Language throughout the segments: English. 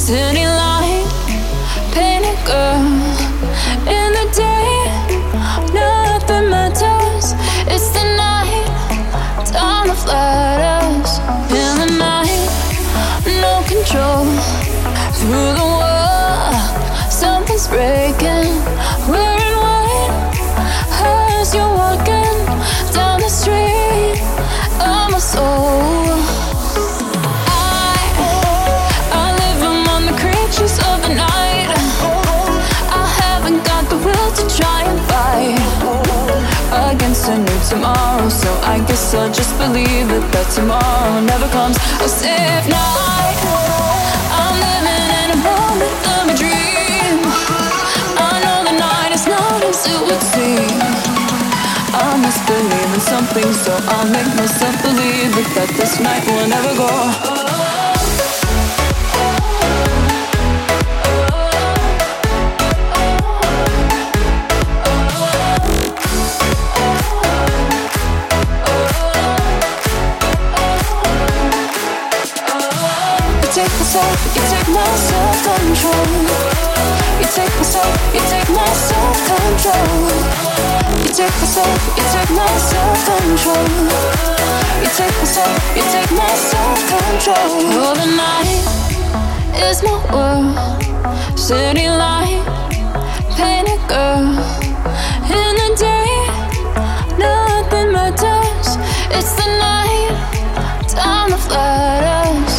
City light, painted girl. In the day, nothing matters. It's the night, time to flat us. In the night, no control. Through the wall, something's breaking. Wearing white as you're walking down the street of my soul. I live among the creatures of the night. I haven't got the will to try and fight against a new tomorrow, so I guess I'll just believe that tomorrow never comes. A safe night. I'm living in a moment of a dream. I know the night is not as it would seem. I must believe in something, so I'll make myself believe that this night will never go. You take my self-control. You take my self-control. You take my self-control. You take my self-control. Oh, the night is my world. City light, painted girl. In the day, nothing matters. It's the night, time to flat us.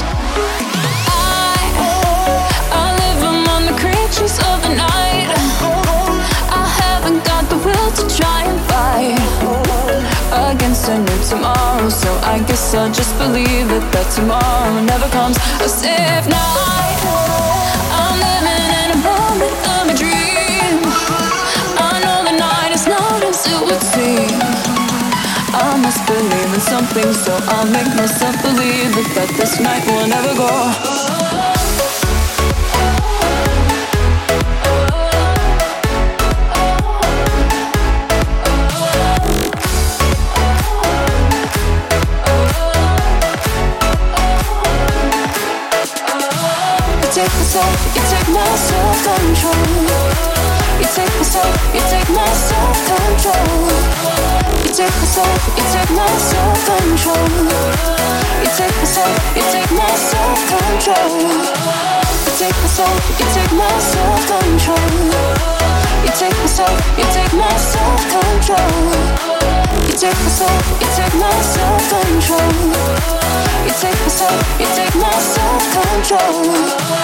Of the night, I haven't got the will to try and fight against a new tomorrow, so I guess I'll just believe that tomorrow never comes. A safe night. I'm living in a moment of a dream. I know the night is not as it would seem. I must believe in something, so I'll make myself believe that this night will never go. You take my self-control. You take my self-control. You take my self-control. You take my self-control. You take my self-control. You take my self-control. You take my self-control. You take my self-control.